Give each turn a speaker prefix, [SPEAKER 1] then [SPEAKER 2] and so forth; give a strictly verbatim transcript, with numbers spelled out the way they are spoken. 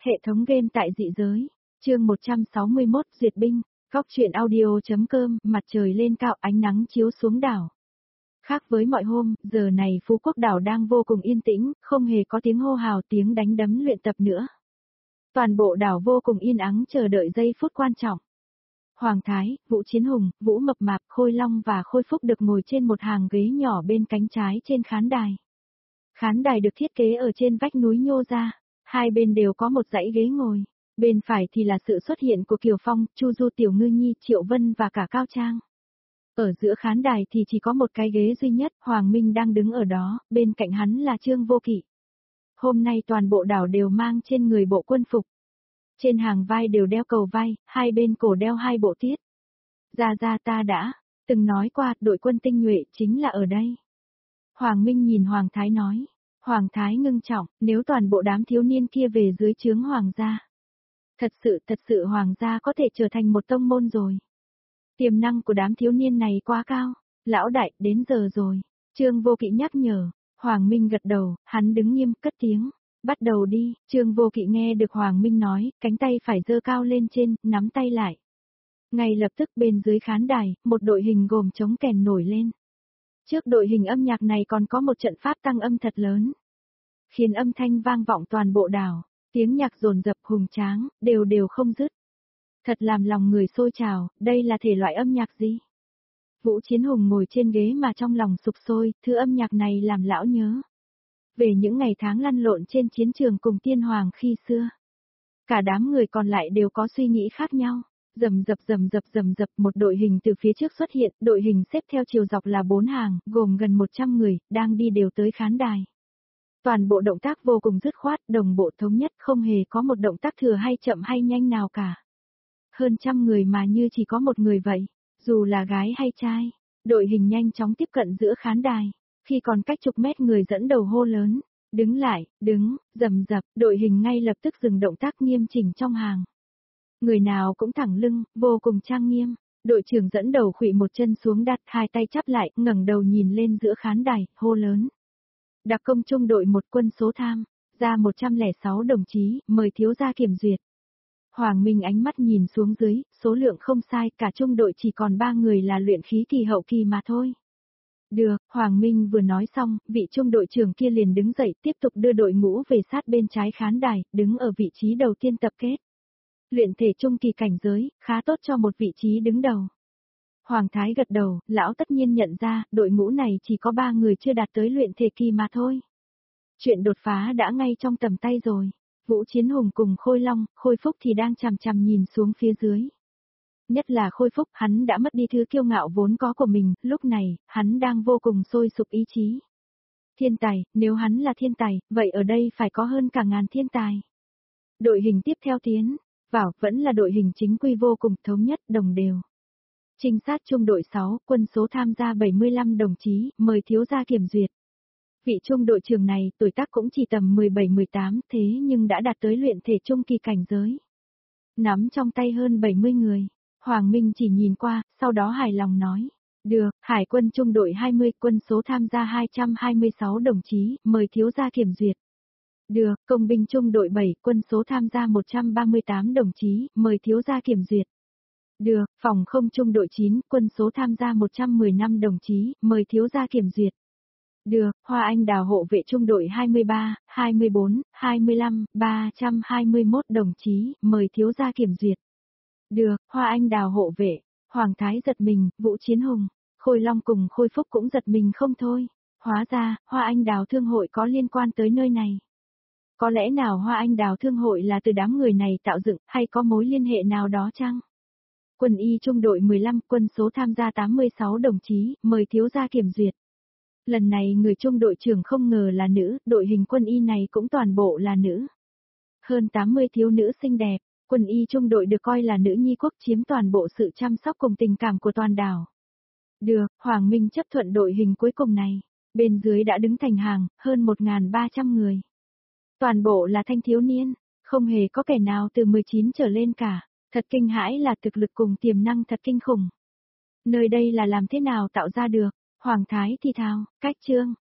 [SPEAKER 1] Hệ thống game tại dị giới. Chương một trăm sáu mươi mốt Duyệt binh. Góc truyện audio.com. Mặt trời lên cao, ánh nắng chiếu xuống đảo. Khác với mọi hôm, giờ này Phú Quốc đảo đang vô cùng yên tĩnh, không hề có tiếng hô hào, tiếng đánh đấm luyện tập nữa. Toàn bộ đảo vô cùng yên ắng chờ đợi giây phút quan trọng. Hoàng Thái, Vũ Chiến Hùng, Vũ Mập Mạp, Khôi Long và Khôi Phúc được ngồi trên một hàng ghế nhỏ bên cánh trái trên khán đài. Khán đài được thiết kế ở trên vách núi nhô ra, hai bên đều có một dãy ghế ngồi. Bên phải thì là sự xuất hiện của Kiều Phong, Chu Du, Tiểu Ngư Nhi, Triệu Vân và cả Cao Trang. Ở giữa khán đài thì chỉ có một cái ghế duy nhất, Hoàng Minh đang đứng ở đó, bên cạnh hắn là Trương Vô Kỵ. Hôm nay toàn bộ đảo đều mang trên người bộ quân phục. Trên hàng vai đều đeo cầu vai, hai bên cổ đeo hai bộ tiết. Ra ra ta đã, từng nói qua, đội quân tinh nhuệ chính là ở đây. Hoàng Minh nhìn Hoàng Thái nói. Hoàng Thái ngưng trọng, nếu toàn bộ đám thiếu niên kia về dưới trướng Hoàng gia. Thật sự, thật sự Hoàng gia có thể trở thành một tông môn rồi. Tiềm năng của đám thiếu niên này quá cao. Lão đại, đến giờ rồi. Trương Vô Kỵ nhắc nhở. Hoàng Minh gật đầu, hắn đứng nghiêm, cất tiếng. Bắt đầu đi. Trương Vô Kỵ nghe được Hoàng Minh nói, cánh tay phải giơ cao lên trên, nắm tay lại. Ngay lập tức bên dưới khán đài, một đội hình gồm trống kèn nổi lên. Trước đội hình âm nhạc này còn có một trận pháp tăng âm thật lớn. Khiến âm thanh vang vọng toàn bộ đảo, tiếng nhạc dồn dập hùng tráng, đều đều không dứt. Thật làm lòng người sôi trào, đây là thể loại âm nhạc gì? Vũ Chiến Hùng ngồi trên ghế mà trong lòng sục sôi, thứ âm nhạc này làm lão nhớ. Về những ngày tháng lăn lộn trên chiến trường cùng tiên hoàng khi xưa. Cả đám người còn lại đều có suy nghĩ khác nhau. Rầm rập rầm rập rầm rập một đội hình từ phía trước xuất hiện, đội hình xếp theo chiều dọc là bốn hàng, gồm gần một trăm người, đang đi đều tới khán đài. Toàn bộ động tác vô cùng dứt khoát, đồng bộ thống nhất, không hề có một động tác thừa hay chậm hay nhanh nào cả. Hơn trăm người mà như chỉ có một người vậy, dù là gái hay trai. Đội hình nhanh chóng tiếp cận giữa khán đài, khi còn cách chục mét người dẫn đầu hô lớn, đứng lại, đứng, rầm rập, đội hình ngay lập tức dừng động tác nghiêm chỉnh trong hàng. Người nào cũng thẳng lưng, vô cùng trang nghiêm. Đội trưởng dẫn đầu khuỵu một chân xuống đặt hai tay chắp lại, ngẩng đầu nhìn lên giữa khán đài, hô lớn. Đặc công trung đội một quân số tham, ra một trăm lẻ sáu đồng chí, mời thiếu gia kiểm duyệt. Hoàng Minh ánh mắt nhìn xuống dưới, số lượng không sai, cả trung đội chỉ còn ba người là luyện khí kỳ hậu kỳ mà thôi. Được, Hoàng Minh vừa nói xong, vị trung đội trưởng kia liền đứng dậy tiếp tục đưa đội ngũ về sát bên trái khán đài, đứng ở vị trí đầu tiên tập kết. Luyện thể trung kỳ cảnh giới, khá tốt cho một vị trí đứng đầu. Hoàng Thái gật đầu, lão tất nhiên nhận ra, đội ngũ này chỉ có ba người chưa đạt tới luyện thể kỳ mà thôi. Chuyện đột phá đã ngay trong tầm tay rồi. Vũ Chiến Hùng cùng Khôi Long, Khôi Phúc thì đang chằm chằm nhìn xuống phía dưới. Nhất là Khôi Phúc, hắn đã mất đi thứ kiêu ngạo vốn có của mình, lúc này, hắn đang vô cùng sôi sục ý chí. Thiên tài, nếu hắn là thiên tài, vậy ở đây phải có hơn cả ngàn thiên tài. Đội hình tiếp theo tiến vào, vẫn là đội hình chính quy vô cùng thống nhất, đồng đều. Trinh sát trung đội sáu, quân số tham gia bảy mươi lăm đồng chí, mời thiếu gia kiểm duyệt. Vị trung đội trưởng này, tuổi tác cũng chỉ tầm mười bảy mười tám, thế nhưng đã đạt tới luyện thể trung kỳ cảnh giới. Nắm trong tay hơn bảy mươi người, Hoàng Minh chỉ nhìn qua, sau đó hài lòng nói. Được, Hải quân trung đội hai mươi, quân số tham gia hai trăm hai mươi sáu đồng chí, mời thiếu gia kiểm duyệt. Được, công binh trung đội bảy, quân số tham gia một trăm ba mươi tám đồng chí, mời thiếu gia kiểm duyệt. Được, phòng không trung đội chín, quân số tham gia một trăm mười lăm đồng chí, mời thiếu gia kiểm duyệt. Được, Hoa Anh Đào hộ vệ trung đội hai mươi ba, hai mươi bốn, hai mươi lăm, ba trăm hai mươi mốt đồng chí, mời thiếu gia kiểm duyệt. Được, Hoa Anh Đào hộ vệ, Hoàng Thái giật mình, Vũ Chiến Hùng, Khôi Long cùng Khôi Phúc cũng giật mình không thôi. Hóa ra, Hoa Anh Đào thương hội có liên quan tới nơi này. Có lẽ nào Hoa Anh Đào thương hội là từ đám người này tạo dựng, hay có mối liên hệ nào đó chăng? Quân y trung đội mười lăm, quân số tham gia tám mươi sáu đồng chí, mời thiếu gia kiểm duyệt. Lần này người trung đội trưởng không ngờ là nữ, đội hình quân y này cũng toàn bộ là nữ. Hơn tám mươi thiếu nữ xinh đẹp, quân y trung đội được coi là nữ nhi quốc chiếm toàn bộ sự chăm sóc cùng tình cảm của toàn đảo. Được, Hoàng Minh chấp thuận đội hình cuối cùng này, bên dưới đã đứng thành hàng, hơn một nghìn ba trăm người. Toàn bộ là thanh thiếu niên, không hề có kẻ nào từ mười chín trở lên cả, thật kinh hãi là thực lực cùng tiềm năng thật kinh khủng. Nơi đây là làm thế nào tạo ra được? Hoàng Thái thì thào, cách trương,